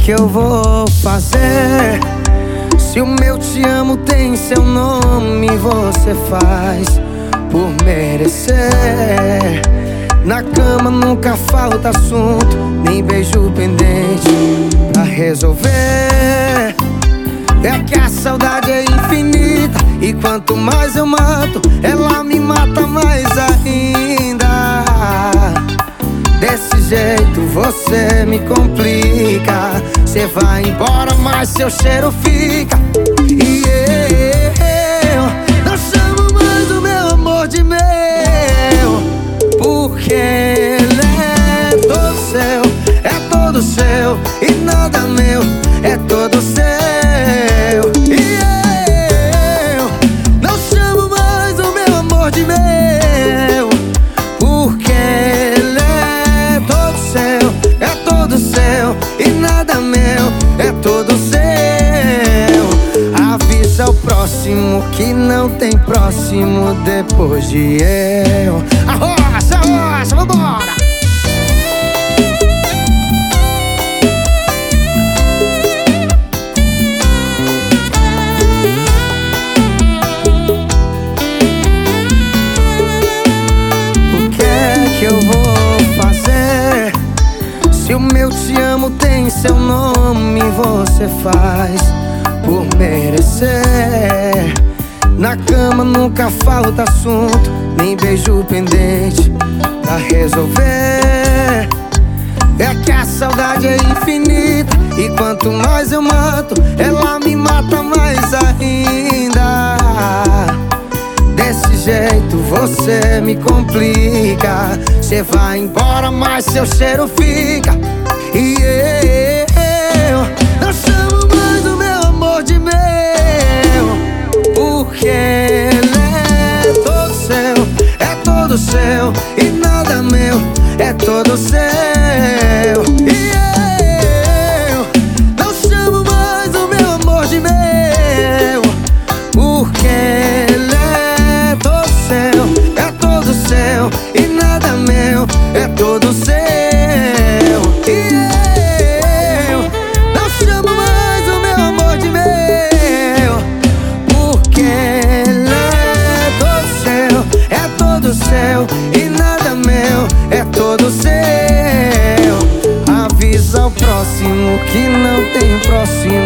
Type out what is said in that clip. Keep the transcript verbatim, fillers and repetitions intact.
que eu vou fazer? Se o meu te amo tem seu nome, você faz por merecer. Na cama nunca falta assunto, nem beijo pendente pra resolver. É que a saudade é infinita, e quanto mais eu mato, ela me mata mais ainda. Desse jeito você me complica. Cê vai embora, mas seu cheiro fica. E eu não chamo mais o meu amor de meu, porque ele é todo seu, é todo seu, e nada meu, é todo seu. E eu não chamo mais o meu amor de meu, porque ele é todo seu, é todo seu, e nada meu, é todo seu. Avisa o próximo que não tem próximo depois de eu. Arrocha, arrocha, vambora! O que é que eu vou fazer? Se o meu te amo tem seu nome, você faz por merecer. Na cama nunca falta assunto, nem beijo pendente pra resolver. É que a saudade é infinita, e quanto mais eu mato, ela me mata mais ainda. Desse jeito você me complica. Cê vai embora, mas seu cheiro fica. E eu não chamo mais o meu amor de meu, porque ele é todo seu, é todo seu, e nada meu, é todo seu. E eu não chamo mais o meu amor de meu, porque ele é todo seu, é todo seu, e nada meu, é todo seu. E eu não chamo mais o meu amor de meu, porque ele é todo seu, é todo seu, e nada meu, é todo seu. Avisa o próximo que não tem próximo